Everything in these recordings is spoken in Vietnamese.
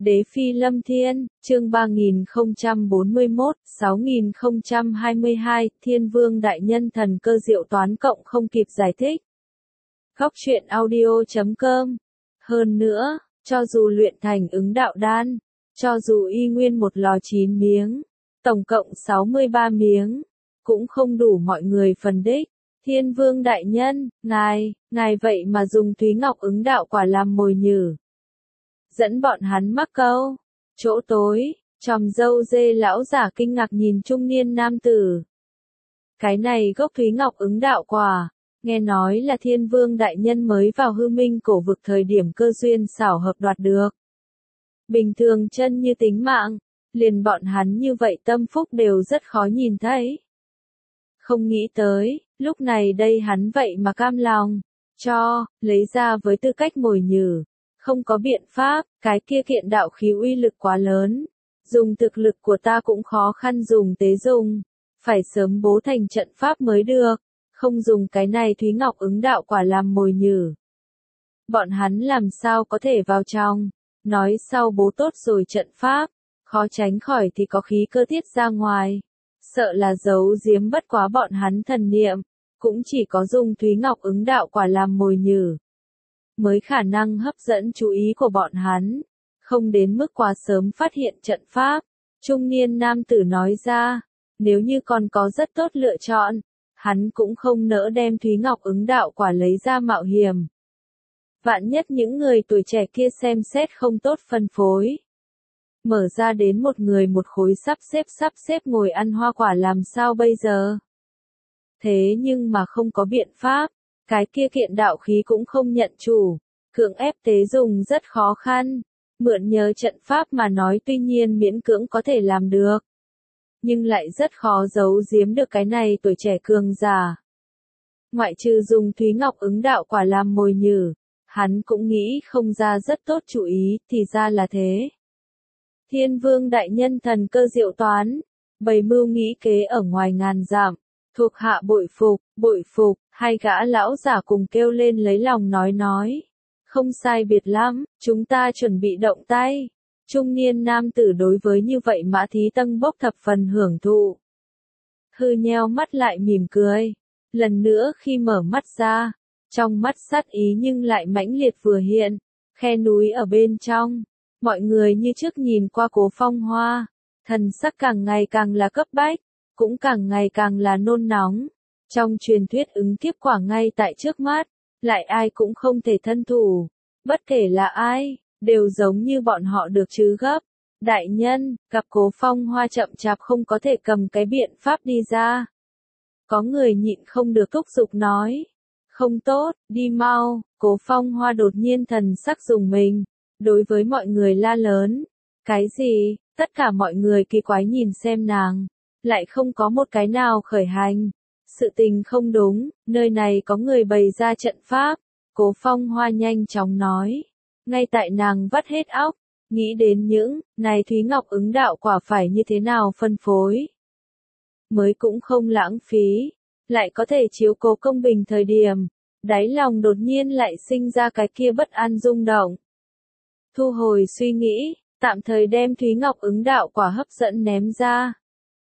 Đế Phi Lâm Thiên, chương 3041, 6022, Thiên Vương Đại Nhân Thần Cơ Diệu Toán cộng không kịp giải thích. Góc truyện audio.com. Hơn nữa, cho dù luyện thành ứng đạo đan, cho dù y nguyên một lò 9 miếng, tổng cộng 63 miếng, cũng không đủ mọi người phần đích. Thiên Vương Đại Nhân, ngài vậy mà dùng Thúy Ngọc ứng đạo quả làm mồi nhử. Dẫn bọn hắn mắc câu. Chỗ tối, chòm râu dê lão giả kinh ngạc nhìn trung niên nam tử. Cái này gốc Thúy Ngọc ứng đạo quả, nghe nói là Thiên Vương Đại Nhân mới vào hư minh cổ vực thời điểm cơ duyên xảo hợp đoạt được. Bình thường chân như tính mạng, liền bọn hắn như vậy tâm phúc đều rất khó nhìn thấy. Không nghĩ tới, lúc này đây hắn vậy mà cam lòng, lấy ra với tư cách mồi nhử. Không có biện pháp, cái kia kiện đạo khí uy lực quá lớn. Dùng thực lực của ta cũng khó khăn dùng tế dùng. Phải sớm bố thành trận pháp mới được. Không dùng cái này Thúy Ngọc ứng đạo quả làm mồi nhử. Bọn hắn làm sao có thể vào trong. Nói sau bố tốt rồi trận pháp. Khó tránh khỏi thì có khí cơ tiết ra ngoài. Sợ là giấu giếm bất quá bọn hắn thần niệm. Cũng chỉ có dùng Thúy Ngọc ứng đạo quả làm mồi nhử mới khả năng hấp dẫn chú ý của bọn hắn, không đến mức quá sớm phát hiện trận pháp. Trung niên nam tử nói ra, nếu như còn có rất tốt lựa chọn, hắn cũng không nỡ đem Thúy Ngọc ứng đạo quả lấy ra mạo hiểm. Vạn nhất những người tuổi trẻ kia xem xét không tốt phân phối. Mở ra đến một người một khối sắp xếp ngồi ăn hoa quả làm sao bây giờ? Thế nhưng mà không có biện pháp. Cái kia kiện đạo khí cũng không nhận chủ, cưỡng ép tế dùng rất khó khăn, mượn nhờ trận pháp mà nói tuy nhiên miễn cưỡng có thể làm được. Nhưng lại rất khó giấu giếm được cái này tuổi trẻ cường giả. Ngoại trừ dùng Thúy Ngọc ứng đạo quả làm mồi nhử, hắn cũng nghĩ không ra rất tốt chủ ý, thì ra là thế. Thiên Vương Đại Nhân Thần Cơ Diệu Toán, bày mưu nghĩ kế ở ngoài ngàn dặm. Thuộc hạ bội phục, hai gã lão giả cùng kêu lên lấy lòng nói. Không sai biệt lắm, chúng ta chuẩn bị động tay. Trung niên nam tử đối với như vậy Mã Thí Tân bốc thập phần hưởng thụ. Hư nheo mắt lại mỉm cười. Lần nữa khi mở mắt ra, trong mắt sát ý nhưng lại mãnh liệt vừa hiện, khe núi ở bên trong. Mọi người như trước nhìn qua Cố Phong Hoa, thần sắc càng ngày càng là cấp bách. Cũng càng ngày càng là nôn nóng. Trong truyền thuyết ứng kiếp quả ngay tại trước mắt, lại ai cũng không thể thân thủ. Bất kể là ai, đều giống như bọn họ được chứ gấp. Đại nhân, gặp Cố Phong Hoa chậm chạp không có thể cầm cái biện pháp đi ra. Có người nhịn không được thúc giục nói. Không tốt, đi mau. Cố Phong Hoa đột nhiên thần sắc dùng mình. Đối với mọi người la lớn. Cái gì? Tất cả mọi người kỳ quái nhìn xem nàng. Lại không có một cái nào khởi hành. Sự tình không đúng, nơi này có người bày ra trận pháp. Cố Phong Hoa nhanh chóng nói. Ngay tại nàng vắt hết óc, nghĩ đến những, này Thúy Ngọc ứng đạo quả phải như thế nào phân phối. Mới cũng không lãng phí, lại có thể chiếu cố công bình thời điểm. Đáy lòng đột nhiên lại sinh ra cái kia bất an rung động. Thu hồi suy nghĩ, tạm thời đem Thúy Ngọc ứng đạo quả hấp dẫn ném ra.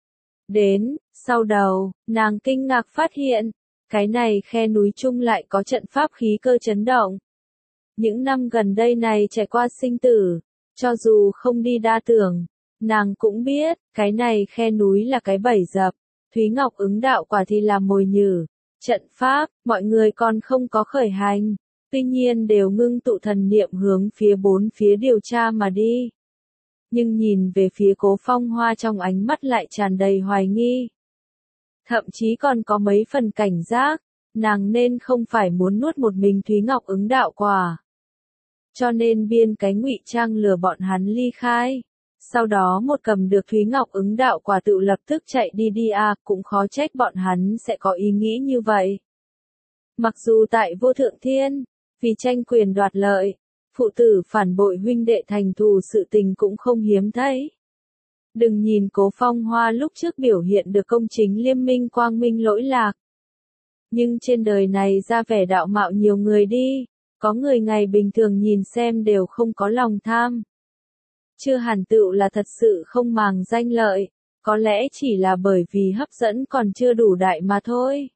Đến, sau đầu, nàng kinh ngạc phát hiện, cái này khe núi chung lại có trận pháp khí cơ chấn động. Những năm gần đây này trải qua sinh tử, cho dù không đi đa tưởng, nàng cũng biết, cái này khe núi là cái bẫy dập, Thúy Ngọc ứng đạo quả thì là mồi nhử. Trận pháp, mọi người còn không có khởi hành, tuy nhiên đều ngưng tụ thần niệm hướng phía bốn phía điều tra mà đi. Nhưng nhìn về phía Cố Phong Hoa trong ánh mắt lại tràn đầy hoài nghi. Thậm chí còn có mấy phần cảnh giác, nàng nên không phải muốn nuốt một mình Thúy Ngọc ứng đạo quả. Cho nên biên cái ngụy trang lừa bọn hắn ly khai. Sau đó một cầm được Thúy Ngọc ứng đạo quả tự lập tức chạy đi cũng khó trách bọn hắn sẽ có ý nghĩ như vậy. Mặc dù tại Vô Thượng Thiên, vì tranh quyền đoạt lợi, phụ tử phản bội huynh đệ thành thù sự tình cũng không hiếm thấy. Đừng nhìn Cố Phong Hoa lúc trước biểu hiện được công chính liêm minh quang minh lỗi lạc. Nhưng trên đời này ra vẻ đạo mạo nhiều người đi, có người ngày bình thường nhìn xem đều không có lòng tham. chưa hẳn tựu là thật sự không màng danh lợi, có lẽ chỉ là bởi vì hấp dẫn còn chưa đủ đại mà thôi.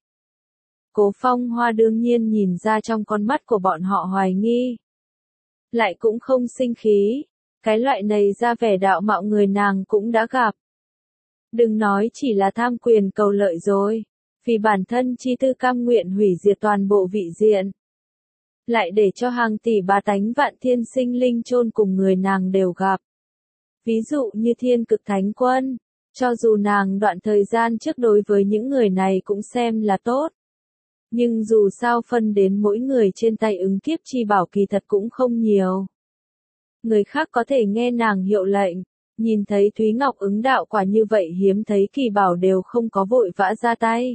Cố Phong Hoa đương nhiên nhìn ra trong con mắt của bọn họ hoài nghi. Lại cũng không sinh khí, cái loại này ra vẻ đạo mạo người nàng cũng đã gặp. Đừng nói chỉ là tham quyền cầu lợi rồi, vì bản thân chi tư cam nguyện hủy diệt toàn bộ vị diện. Lại để cho hàng tỷ bá tánh vạn thiên sinh linh chôn cùng người nàng đều gặp. Ví dụ như Thiên Cực Thánh Quân, cho dù nàng đoạn thời gian trước đối với những người này cũng xem là tốt. Nhưng dù sao phân đến mỗi người trên tay ứng kiếp chi bảo kỳ thật cũng không nhiều. Người khác có thể nghe nàng hiệu lệnh, nhìn thấy Thúy Ngọc ứng đạo quả như vậy hiếm thấy kỳ bảo đều không có vội vã ra tay.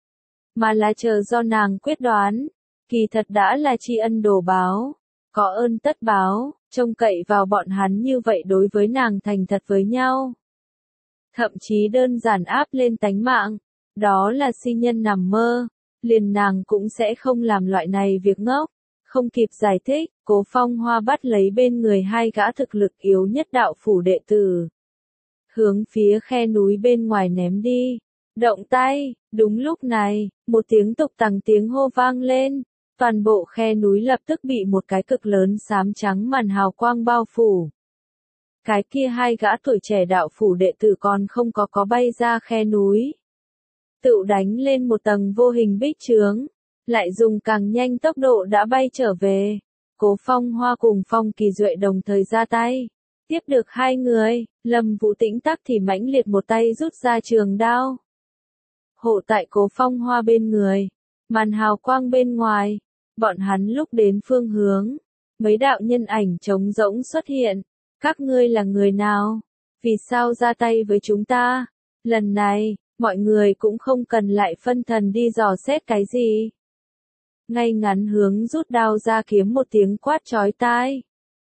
Mà là chờ do nàng quyết đoán, kỳ thật đã là tri ân đồ báo, có ơn tất báo, trông cậy vào bọn hắn như vậy đối với nàng thành thật với nhau. Thậm chí đơn giản áp lên tánh mạng, đó là si nhân nằm mơ, liền nàng cũng sẽ không làm loại này việc ngốc. Không kịp giải thích, Cố Phong Hoa bắt lấy bên người hai gã thực lực yếu nhất đạo phủ đệ tử. Hướng phía khe núi bên ngoài ném đi. Động tay, đúng lúc này, một tiếng tục tằng tiếng hô vang lên. Toàn bộ khe núi lập tức bị một cái cực lớn xám trắng màn hào quang bao phủ. Cái kia hai gã tuổi trẻ đạo phủ đệ tử còn không có bay ra khe núi. Tự đánh lên một tầng vô hình bích chướng, lại dùng càng nhanh tốc độ đã bay trở về. Cố Phong Hoa cùng Phong Kỳ Duệ đồng thời ra tay. Tiếp được hai người, Lâm Vũ Tĩnh tắc thì mãnh liệt một tay rút ra trường đao. Hộ tại Cố Phong Hoa bên người, màn hào quang bên ngoài, bọn hắn lúc đến phương hướng. Mấy đạo nhân ảnh trống rỗng xuất hiện. Các ngươi là người nào? Vì sao ra tay với chúng ta? Lần này, mọi người cũng không cần lại phân thần đi dò xét cái gì. Ngay ngắn hướng rút đao ra kiếm một tiếng quát chói tai.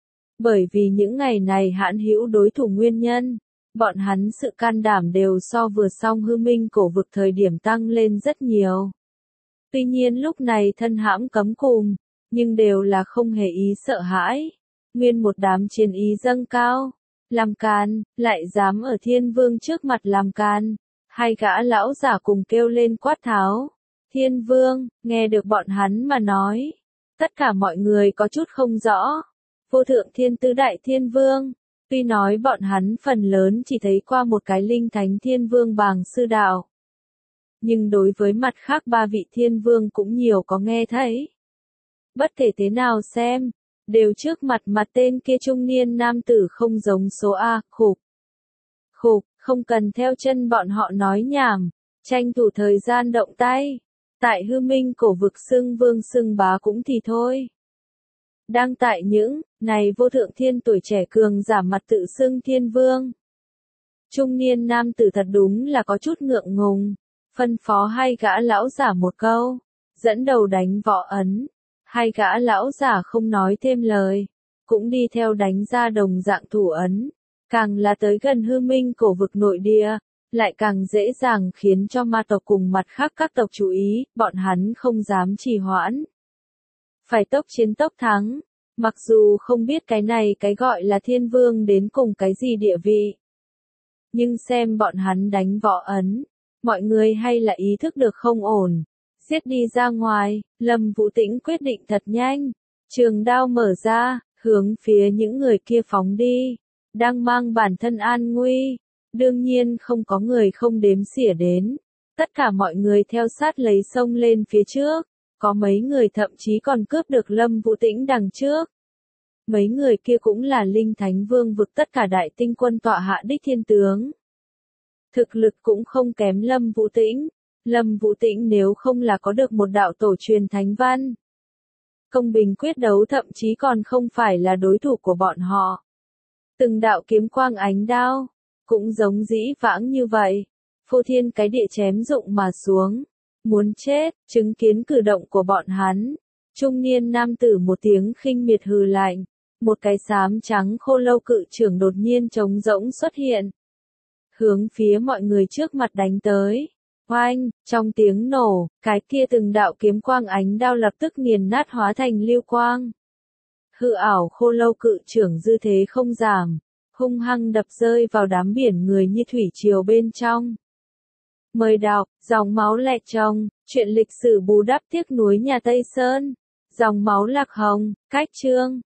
Bởi vì những ngày này hãn hữu đối thủ nguyên nhân, bọn hắn sự can đảm đều so vừa xong hư minh cổ vực thời điểm tăng lên rất nhiều. Tuy nhiên lúc này thân hãm cấm cùng, nhưng đều là không hề ý sợ hãi. Nguyên một đám chiến ý dâng cao, làm can, lại dám ở Thiên Vương trước mặt làm can. Hai gã lão giả cùng kêu lên quát tháo. Thiên Vương, nghe được bọn hắn mà nói. Tất cả mọi người có chút không rõ. Vô thượng thiên tứ đại thiên vương. Tuy nói bọn hắn phần lớn chỉ thấy qua một cái linh thánh thiên vương bàng sư đạo. Nhưng đối với mặt khác ba vị thiên vương cũng nhiều có nghe thấy. Bất kể thế nào xem, đều trước mặt tên kia trung niên nam tử không giống số A, khục. Khục, không cần theo chân bọn họ nói nhảm, tranh thủ thời gian động tay. Tại hư minh cổ vực xưng vương xưng bá cũng thì thôi. Đang tại những, này vô thượng thiên tuổi trẻ cường giả mặt tự xưng thiên vương. Trung niên nam tử thật đúng là có chút ngượng ngùng, phân phó hai gã lão giả một câu, dẫn đầu đánh võ ấn. Hai gã lão giả không nói thêm lời, cũng đi theo đánh ra đồng dạng thủ ấn. Càng là tới gần hư minh cổ vực nội địa, lại càng dễ dàng khiến cho ma tộc cùng mặt khác các tộc chú ý, bọn hắn không dám trì hoãn. Phải tốc chiến tốc thắng, mặc dù không biết cái này cái gọi là thiên vương đến cùng cái gì địa vị. Nhưng xem bọn hắn đánh võ ấn, mọi người hay là ý thức được không ổn. Giết đi ra ngoài, Lâm Vũ Tĩnh quyết định thật nhanh. Trường đao mở ra, hướng phía những người kia phóng đi. Đang mang bản thân an nguy. Đương nhiên không có người không đếm xỉa đến. Tất cả mọi người theo sát lấy sông lên phía trước. Có mấy người thậm chí còn cướp được Lâm Vũ Tĩnh đằng trước. Mấy người kia cũng là linh thánh vương vực tất cả đại tinh quân tọa hạ đích thiên tướng. Thực lực cũng không kém Lâm Vũ Tĩnh. Lâm Vũ Tĩnh nếu không là có được một đạo tổ truyền thánh văn. Công bình quyết đấu thậm chí còn không phải là đối thủ của bọn họ. Từng đạo kiếm quang ánh đao, cũng giống dĩ vãng như vậy. Phô thiên cái địa chém rụng mà xuống. Muốn chết, chứng kiến cử động của bọn hắn. Trung niên nam tử một tiếng khinh miệt hừ lạnh. Một cái xám trắng khô lâu cự trưởng đột nhiên trống rỗng xuất hiện. Hướng phía mọi người trước mặt đánh tới. Oanh, trong tiếng nổ, cái kia từng đạo kiếm quang ánh đao lập tức nghiền nát hóa thành lưu quang. Hư ảo khô lâu cự trưởng dư thế không giảm, hung hăng đập rơi vào đám biển người như thủy triều bên trong. Mời đọc, Dòng máu lẹ chồng, chuyện lịch sử bù đắp tiếc nuối nhà Tây Sơn. Dòng máu Lạc Hồng, cách chương.